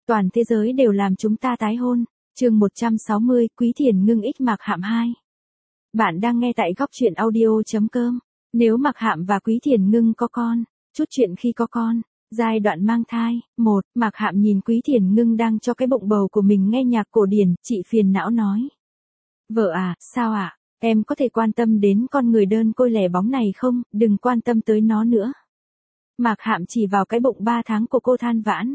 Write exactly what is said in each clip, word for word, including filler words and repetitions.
Toàn thế giới đều làm chúng ta tái hôn. Chương một trăm sáu mươi, Quý Thiền Ngưng ích Mạc Hạm hai. Bạn đang nghe tại góc truyện audio chấm com. Nếu Mạc Hạm và Quý Thiền Ngưng có con, chút chuyện khi có con, giai đoạn mang thai. Một, Mạc Hạm nhìn Quý Thiền Ngưng đang cho cái bụng bầu của mình nghe nhạc cổ điển, chị phiền não nói. Vợ à, sao ạ? À? Em có thể quan tâm đến con người đơn côi lẻ bóng này không, đừng quan tâm tới nó nữa. Mạc Hạm chỉ vào cái bụng ba tháng của cô than vãn.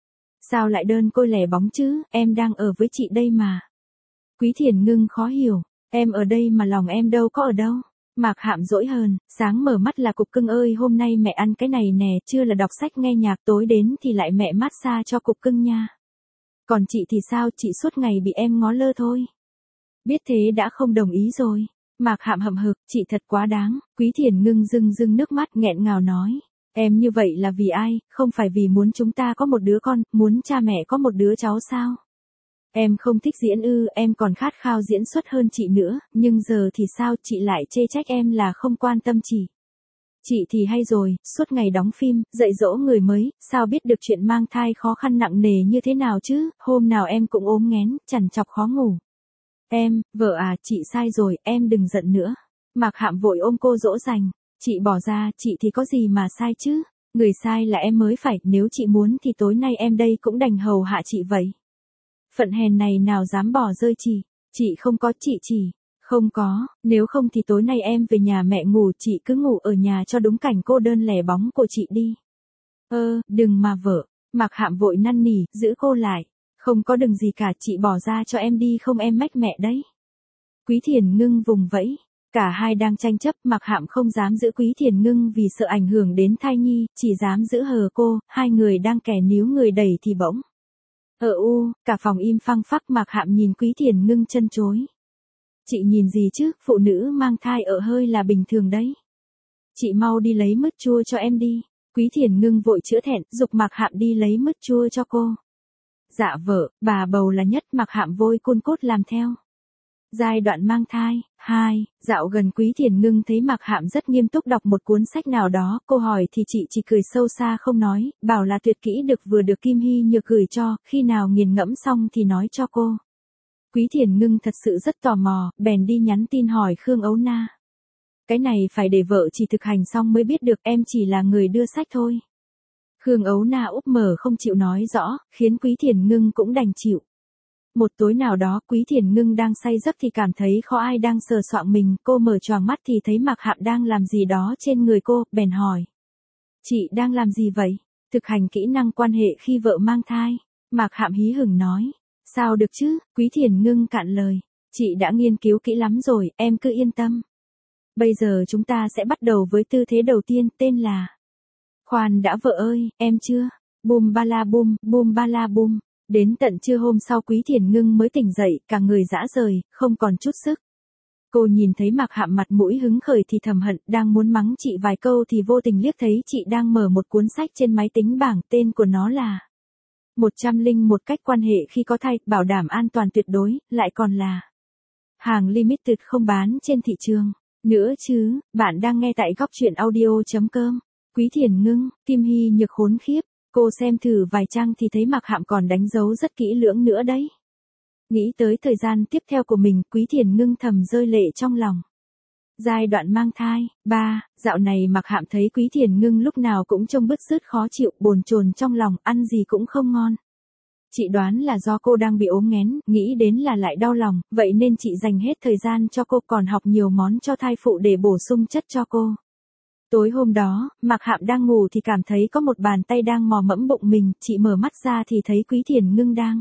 Sao lại đơn côi lẻ bóng chứ, em đang ở với chị đây mà. Quý Thiền Ngưng khó hiểu, em ở đây mà lòng em đâu có ở đâu. Mạc Hạm dỗi hờn, sáng mở mắt là cục cưng ơi hôm nay mẹ ăn cái này nè, chưa là đọc sách nghe nhạc tối đến thì lại mẹ massage cho cục cưng nha. Còn chị thì sao, chị suốt ngày bị em ngó lơ thôi. Biết thế đã không đồng ý rồi. Mạc Hạm hậm hực, chị thật quá đáng. Quý Thiền Ngưng rưng rưng nước mắt nghẹn ngào nói. Em như vậy là vì ai, không phải vì muốn chúng ta có một đứa con, muốn cha mẹ có một đứa cháu sao? Em không thích diễn ư, em còn khát khao diễn xuất hơn chị nữa, nhưng giờ thì sao, chị lại chê trách em là không quan tâm chị. Chị thì hay rồi, suốt ngày đóng phim, dạy dỗ người mới, sao biết được chuyện mang thai khó khăn nặng nề như thế nào chứ, hôm nào em cũng ốm nghén, chằn chọc khó ngủ. Em, vợ à, chị sai rồi, em đừng giận nữa. Mạc Hạm vội ôm cô dỗ dành. Chị bỏ ra, chị thì có gì mà sai chứ, người sai là em mới phải, nếu chị muốn thì tối nay em đây cũng đành hầu hạ chị vậy. Phận hèn này nào dám bỏ rơi chị, chị không có, chị chỉ, không có, nếu không thì tối nay em về nhà mẹ ngủ, chị cứ ngủ ở nhà cho đúng cảnh cô đơn lẻ bóng của chị đi. Ơ, đừng mà vợ, Mạc Hạm vội năn nỉ, giữ cô lại, không có đừng gì cả, chị bỏ ra cho em đi không em mách mẹ đấy. Quý Thiền Ngưng vùng vẫy. Cả hai đang tranh chấp, Mạc Hạm không dám giữ Quý Thiền Ngưng vì sợ ảnh hưởng đến thai nhi, chỉ dám giữ hờ cô, hai người đang kẻ níu người đẩy thì bỗng. Ở u, cả phòng im phăng phắc, Mạc Hạm nhìn Quý Thiền Ngưng chân chối. Chị nhìn gì chứ, phụ nữ mang thai ở hơi là bình thường đấy. Chị mau đi lấy mứt chua cho em đi. Quý Thiền Ngưng vội chữa thẹn, giục Mạc Hạm đi lấy mứt chua cho cô. Dạ vợ, bà bầu là nhất, Mạc Hạm vôi cun cốt làm theo. Giai đoạn mang thai. Hai, dạo gần Quý Thiền Ngưng thấy Mạc Hạm rất nghiêm túc đọc một cuốn sách nào đó, cô hỏi thì chị chỉ cười sâu xa không nói, bảo là tuyệt kỹ được vừa được Kim Hy Nhược gửi cho, khi nào nghiền ngẫm xong thì nói cho cô. Quý Thiền Ngưng thật sự rất tò mò, bèn đi nhắn tin hỏi Khương Ấu Na. Cái này phải để vợ chỉ thực hành xong mới biết được, em chỉ là người đưa sách thôi. Khương Ấu Na úp mở không chịu nói rõ, khiến Quý Thiền Ngưng cũng đành chịu. Một tối nào đó Quý Thiền Ngưng đang say giấc thì cảm thấy khó ai đang sờ soạng mình, cô mở choàng mắt thì thấy Mạc Hạm đang làm gì đó trên người cô, bèn hỏi. Chị đang làm gì vậy? Thực hành kỹ năng quan hệ khi vợ mang thai. Mạc Hạm hí hửng nói. Sao được chứ? Quý Thiền Ngưng cạn lời. Chị đã nghiên cứu kỹ lắm rồi, em cứ yên tâm. Bây giờ chúng ta sẽ bắt đầu với tư thế đầu tiên, tên là. Khoan đã vợ ơi, em chưa? Bum ba la bum, bum ba la bum. Đến tận trưa hôm sau Quý Thiền Ngưng mới tỉnh dậy, cả người rã rời, không còn chút sức. Cô nhìn thấy Mạc Hạm mặt mũi hứng khởi thì thầm hận, đang muốn mắng chị vài câu thì vô tình liếc thấy chị đang mở một cuốn sách trên máy tính bảng, tên của nó là một trăm lẻ một cách quan hệ khi có thai, bảo đảm an toàn tuyệt đối, lại còn là hàng limited không bán trên thị trường. Nữa chứ, bạn đang nghe tại góc truyện audio chấm com. Quý Thiền Ngưng, Kim Hy Nhược khốn khiếp. Cô xem thử vài trang thì thấy Mạc Hạm còn đánh dấu rất kỹ lưỡng nữa đấy. Nghĩ tới thời gian tiếp theo của mình, Quý Thiền Ngưng thầm rơi lệ trong lòng. Giai đoạn mang thai. Ba, dạo này Mạc Hạm thấy Quý Thiền Ngưng lúc nào cũng trông bứt rứt khó chịu, bồn chồn trong lòng, ăn gì cũng không ngon. Chị đoán là do cô đang bị ốm nghén, nghĩ đến là lại đau lòng, vậy nên chị dành hết thời gian cho cô, còn học nhiều món cho thai phụ để bổ sung chất cho cô. Tối hôm đó, Mạc Hạm đang ngủ thì cảm thấy có một bàn tay đang mò mẫm bụng mình, chị mở mắt ra thì thấy Quý Thiền Ngưng đang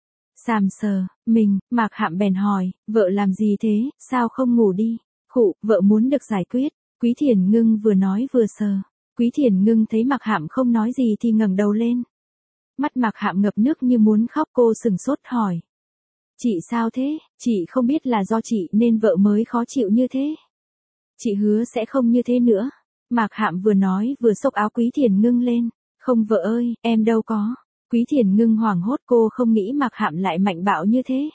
sàm sờ mình. Mạc Hạm bèn hỏi, vợ làm gì thế, sao không ngủ đi? Khụ, vợ muốn được giải quyết. Quý Thiền Ngưng vừa nói vừa sờ. Quý Thiền Ngưng thấy Mạc Hạm không nói gì thì ngẩng đầu lên. Mắt Mạc Hạm ngập nước như muốn khóc, cô sừng sốt hỏi. Chị sao thế? Chị không biết là do chị nên vợ mới khó chịu như thế. Chị hứa sẽ không như thế nữa. Mạc Hạm vừa nói vừa xốc áo Quý Thiền Ngưng lên. Không vợ ơi, em đâu có. Quý Thiền Ngưng hoảng hốt, cô không nghĩ Mạc Hạm lại mạnh bạo như thế.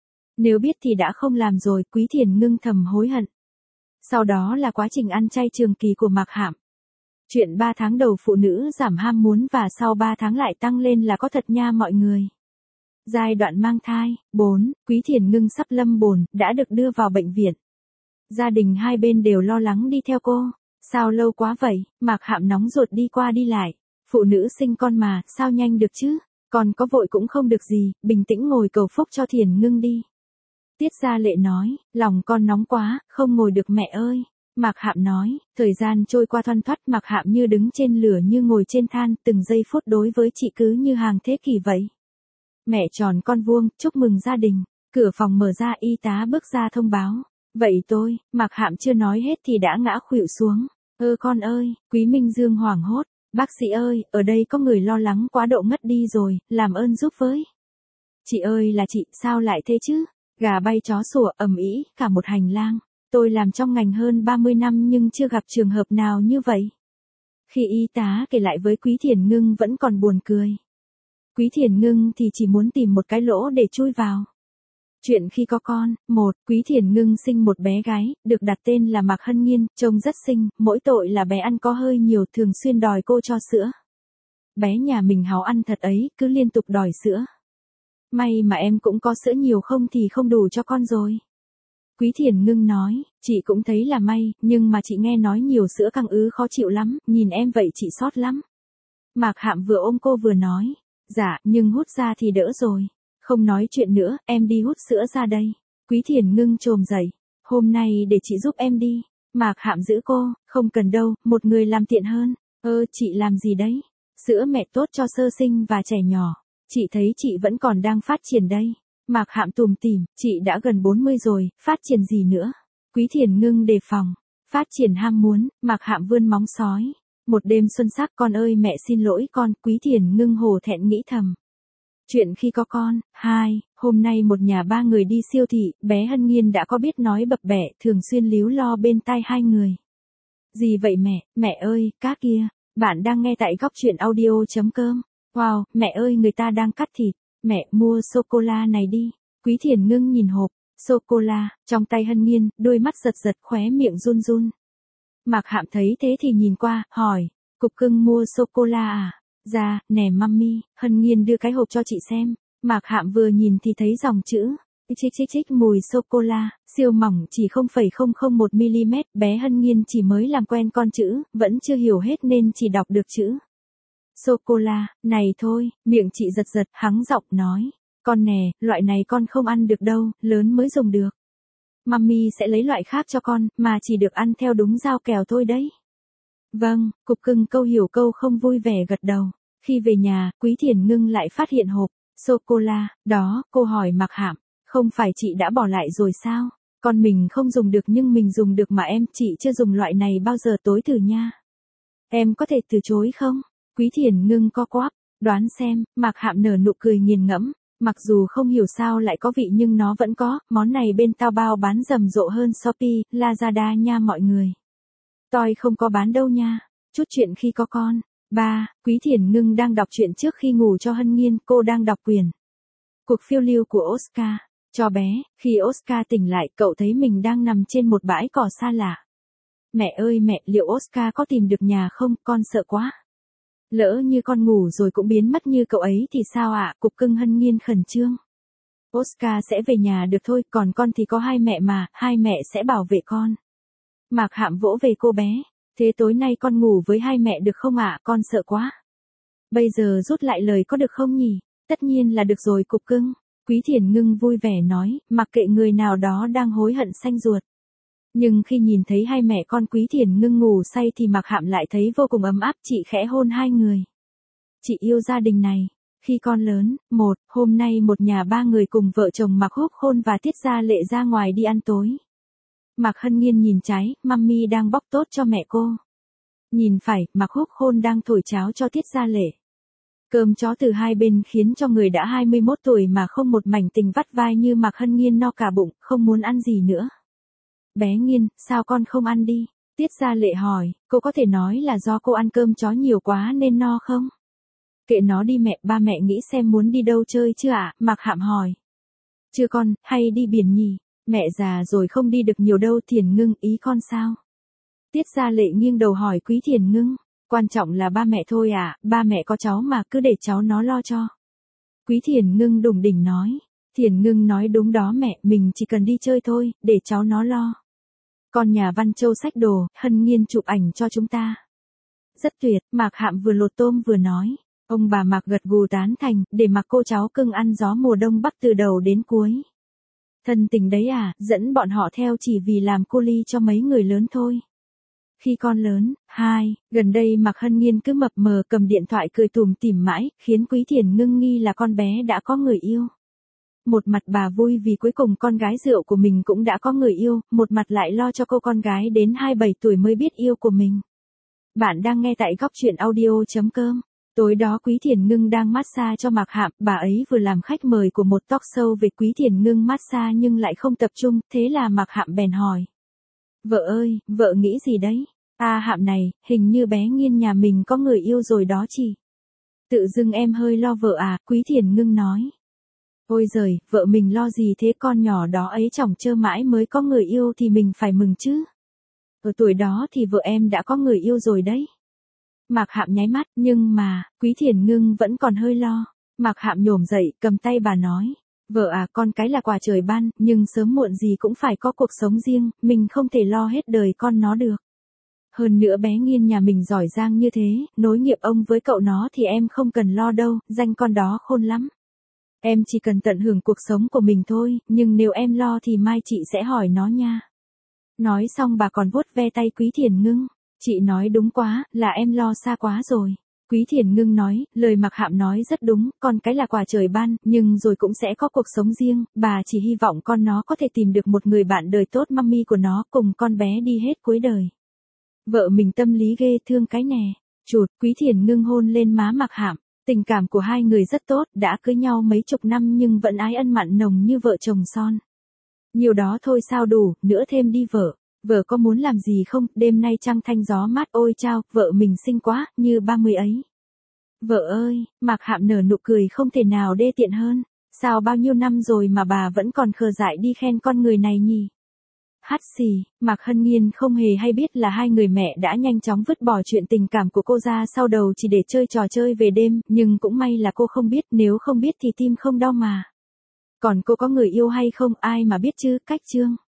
Nếu biết thì đã không làm rồi, Quý Thiền Ngưng thầm hối hận. Sau đó là quá trình ăn chay trường kỳ của Mạc Hạm. Chuyện ba tháng đầu phụ nữ giảm ham muốn và sau ba tháng lại tăng lên là có thật nha mọi người. Giai đoạn mang thai, bốn, Quý Thiền Ngưng sắp lâm bồn, đã được đưa vào bệnh viện. Gia đình hai bên đều lo lắng đi theo cô. Sao lâu quá vậy, Mạc Hạm nóng ruột đi qua đi lại. Phụ nữ sinh con mà, sao nhanh được chứ? Còn có vội cũng không được gì, bình tĩnh ngồi cầu phúc cho Thiền Ngưng đi. Tiết Gia Lệ nói, lòng con nóng quá, không ngồi được mẹ ơi. Mạc Hạm nói, thời gian trôi qua thoăn thoắt, Mạc Hạm như đứng trên lửa như ngồi trên than, từng giây phút đối với chị cứ như hàng thế kỷ vậy. Mẹ tròn con vuông, chúc mừng gia đình. Cửa phòng mở ra, y tá bước ra thông báo. Vậy tôi, Mạc Hạm chưa nói hết thì đã ngã khuỵu xuống. Ơ con ơi, Quý Minh Dương hoảng hốt. Bác sĩ ơi, ở đây có người lo lắng quá độ ngất đi rồi, làm ơn giúp với. Chị ơi là chị, sao lại thế chứ? Gà bay chó sủa ầm ĩ cả một hành lang. Tôi làm trong ngành hơn ba mươi năm nhưng chưa gặp trường hợp nào như vậy. Khi y tá kể lại với Quý Thiền Ngưng vẫn còn buồn cười. Quý Thiền Ngưng thì chỉ muốn tìm một cái lỗ để chui vào. Chuyện khi có con, một, Quý Thiền Ngưng sinh một bé gái, được đặt tên là Mạc Hân Nhiên, trông rất xinh, mỗi tội là bé ăn có hơi nhiều, thường xuyên đòi cô cho sữa. Bé nhà mình háo ăn thật ấy, cứ liên tục đòi sữa. May mà em cũng có sữa nhiều không thì không đủ cho con rồi. Quý Thiền Ngưng nói, chị cũng thấy là may, nhưng mà chị nghe nói nhiều sữa căng ứ khó chịu lắm, nhìn em vậy chị sót lắm. Mạc Hạm vừa ôm cô vừa nói, dạ, nhưng hút ra thì đỡ rồi. Không nói chuyện nữa, em đi hút sữa ra đây. Quý Thiền Ngưng chồm dậy, hôm nay để chị giúp em đi. Mạc Hạm giữ cô, không cần đâu, một người làm tiện hơn. Ơ, chị làm gì đấy? Sữa mẹ tốt cho sơ sinh và trẻ nhỏ. Chị thấy chị vẫn còn đang phát triển đây. Mạc Hạm tủm tỉm, chị đã gần bốn mươi rồi, phát triển gì nữa? Quý Thiền Ngưng đề phòng, phát triển ham muốn, Mạc Hạm vươn móng sói. Một đêm xuân sắc con ơi mẹ xin lỗi con, Quý Thiền Ngưng hổ thẹn nghĩ thầm. Chuyện khi có con, hai, hôm nay một nhà ba người đi siêu thị, bé Hân Nhiên đã có biết nói bập bẹ, thường xuyên líu lo bên tai hai người. Gì vậy mẹ, mẹ ơi, cá kia, bạn đang nghe tại góc truyện audio.com. Wow, mẹ ơi người ta đang cắt thịt, mẹ mua sô-cô-la này đi. Quý Thiền Ngưng nhìn hộp, sô-cô-la, trong tay Hân Nhiên, đôi mắt giật giật khóe miệng run run. Mạc Hạm thấy thế thì nhìn qua, hỏi, Cục Cưng mua sô-cô-la à? Dạ, nè mummy, Hân Nhiên đưa cái hộp cho chị xem. Mạc Hạm vừa nhìn thì thấy dòng chữ, chích chích chích mùi sô-cô-la, siêu mỏng chỉ không phẩy không không một mi-li-mét, bé Hân Nhiên chỉ mới làm quen con chữ, vẫn chưa hiểu hết nên chỉ đọc được chữ. Sô-cô-la, này thôi, miệng chị giật giật, hắng giọng nói, con nè, loại này con không ăn được đâu, lớn mới dùng được. Mummy sẽ lấy loại khác cho con, mà chỉ được ăn theo đúng giao kèo thôi đấy. Vâng, Cục Cưng câu hiểu câu không vui vẻ gật đầu. Khi về nhà, Quý Thiền Ngưng lại phát hiện hộp sô-cô-la, đó, cô hỏi Mạc Hạm, không phải chị đã bỏ lại rồi sao? Con mình không dùng được nhưng mình dùng được mà em, chị chưa dùng loại này bao giờ tối thử nha. Em có thể từ chối không? Quý Thiền Ngưng co quắp, đoán xem, Mạc Hạm nở nụ cười nghiền ngẫm, mặc dù không hiểu sao lại có vị nhưng nó vẫn có, món này bên Taobao bán rầm rộ hơn Shopee, Lazada nha mọi người. Tôi không có bán đâu nha. Chút chuyện khi có con. ba. Quý Thiền Ngưng đang đọc truyện trước khi ngủ cho Hân Nhiên, cô đang đọc quyển Cuộc phiêu lưu của Oscar. Cho bé, khi Oscar tỉnh lại, cậu thấy mình đang nằm trên một bãi cỏ xa lạ. Mẹ ơi mẹ, liệu Oscar có tìm được nhà không, con sợ quá. Lỡ như con ngủ rồi cũng biến mất như cậu ấy thì sao ạ? Cục Cưng Hân Nhiên khẩn trương. Oscar sẽ về nhà được thôi, còn con thì có hai mẹ mà, hai mẹ sẽ bảo vệ con. Mạc Hạm vỗ về cô bé. Thế tối nay con ngủ với hai mẹ được không ạ, con sợ quá. Bây giờ rút lại lời có được không nhỉ? Tất nhiên là được rồi Cục Cưng. Quý Thiền Ngưng vui vẻ nói, mặc kệ người nào đó đang hối hận xanh ruột. Nhưng khi nhìn thấy hai mẹ con Quý Thiền Ngưng ngủ say thì Mạc Hạm lại thấy vô cùng ấm áp, chị khẽ hôn hai người. Chị yêu gia đình này. Khi con lớn, một, hôm nay một nhà ba người cùng vợ chồng Mạc Húc Khôn và Tiết Gia Lệ ra ngoài đi ăn tối. Mạc Hân Nhiên nhìn trái, mummy đang bóc tốt cho mẹ cô. Nhìn phải, Mạc Húc Khôn đang thổi cháo cho Tiết Gia Lệ. Cơm chó từ hai bên khiến cho người đã hai mươi mốt tuổi mà không một mảnh tình vắt vai như Mạc Hân Nhiên no cả bụng, không muốn ăn gì nữa. Bé Nhiên, sao con không ăn đi? Tiết Gia Lệ hỏi, cô có thể nói là do cô ăn cơm chó nhiều quá nên no không? Kệ nó đi mẹ, ba mẹ nghĩ xem muốn đi đâu chơi chưa ạ? À? Mạc Hạm hỏi. Chưa con, hay đi biển nhỉ? Mẹ già rồi không đi được nhiều đâu. Thiền Ngưng, ý con sao? Tiết Gia Lệ nghiêng đầu hỏi Quý Thiền Ngưng. Quan trọng là ba mẹ thôi à, ba mẹ có cháu mà cứ để cháu nó lo cho. Quý Thiền Ngưng đùng đỉnh nói. Thiền Ngưng nói đúng đó mẹ, mình chỉ cần đi chơi thôi, để cháu nó lo. Con nhà Văn Châu xách đồ, Hân Nhiên chụp ảnh cho chúng ta. Rất tuyệt, Mạc Hạm vừa lột tôm vừa nói. Ông bà Mạc gật gù tán thành, để mặc cô cháu cưng ăn gió mùa đông bắc từ đầu đến cuối. Thân tình đấy à, dẫn bọn họ theo chỉ vì làm cô ly cho mấy người lớn thôi. Khi con lớn, hai, gần đây Mạc Hân Nhiên cứ mập mờ cầm điện thoại cười tùm tìm mãi, khiến Quý Thiền Ngưng nghi là con bé đã có người yêu. Một mặt bà vui vì cuối cùng con gái rượu của mình cũng đã có người yêu, một mặt lại lo cho cô con gái đến hai mươi bảy tuổi mới biết yêu của mình. Bạn đang nghe tại góc truyện audio.com. Tối đó Quý Thiền Ngưng đang massage cho Mạc Hạm, bà ấy vừa làm khách mời của một talk show về Quý Thiền Ngưng massage nhưng lại không tập trung, thế là Mạc Hạm bèn hỏi. Vợ ơi, vợ nghĩ gì đấy? À Hạm này, hình như bé Nghiên nhà mình có người yêu rồi đó chị. Tự dưng em hơi lo vợ à, Quý Thiền Ngưng nói. Ôi giời, vợ mình lo gì thế, con nhỏ đó ấy chỏng chơ mãi mới có người yêu thì mình phải mừng chứ. Ở tuổi đó thì vợ em đã có người yêu rồi đấy. Mạc Hạm nháy mắt, nhưng mà, Quý Thiền Ngưng vẫn còn hơi lo. Mạc Hạm nhổm dậy, cầm tay bà nói. Vợ à, con cái là quà trời ban, nhưng sớm muộn gì cũng phải có cuộc sống riêng, mình không thể lo hết đời con nó được. Hơn nữa bé Nghiên nhà mình giỏi giang như thế, nối nghiệp ông với cậu nó thì em không cần lo đâu, danh con đó khôn lắm. Em chỉ cần tận hưởng cuộc sống của mình thôi, nhưng nếu em lo thì mai chị sẽ hỏi nó nha. Nói xong bà còn vuốt ve tay Quý Thiền Ngưng. Chị nói đúng quá, là em lo xa quá rồi. Quý Thiền Ngưng nói, lời Mạc Hạm nói rất đúng, con cái là quà trời ban, nhưng rồi cũng sẽ có cuộc sống riêng, bà chỉ hy vọng con nó có thể tìm được một người bạn đời tốt mummy của nó cùng con bé đi hết cuối đời. Vợ mình tâm lý ghê thương cái nè. Chụt, Quý Thiền Ngưng hôn lên má Mạc Hạm. Tình cảm của hai người rất tốt, đã cưới nhau mấy chục năm nhưng vẫn ái ân mặn nồng như vợ chồng son. Nhiều đó thôi sao đủ, nữa thêm đi vợ. Vợ có muốn làm gì không, đêm nay trăng thanh gió mát ôi chao, vợ mình xinh quá, như ba mươi ấy. Vợ ơi, Mạc Hạm nở nụ cười không thể nào đê tiện hơn. Sao bao nhiêu năm rồi mà bà vẫn còn khờ dại đi khen con người này nhỉ? Hắt xì, Mạc Hân Nhiên không hề hay biết là hai người mẹ đã nhanh chóng vứt bỏ chuyện tình cảm của cô ra sau đầu chỉ để chơi trò chơi về đêm, nhưng cũng may là cô không biết, nếu không biết thì tim không đau mà. Còn cô có người yêu hay không ai mà biết chứ, cách chương.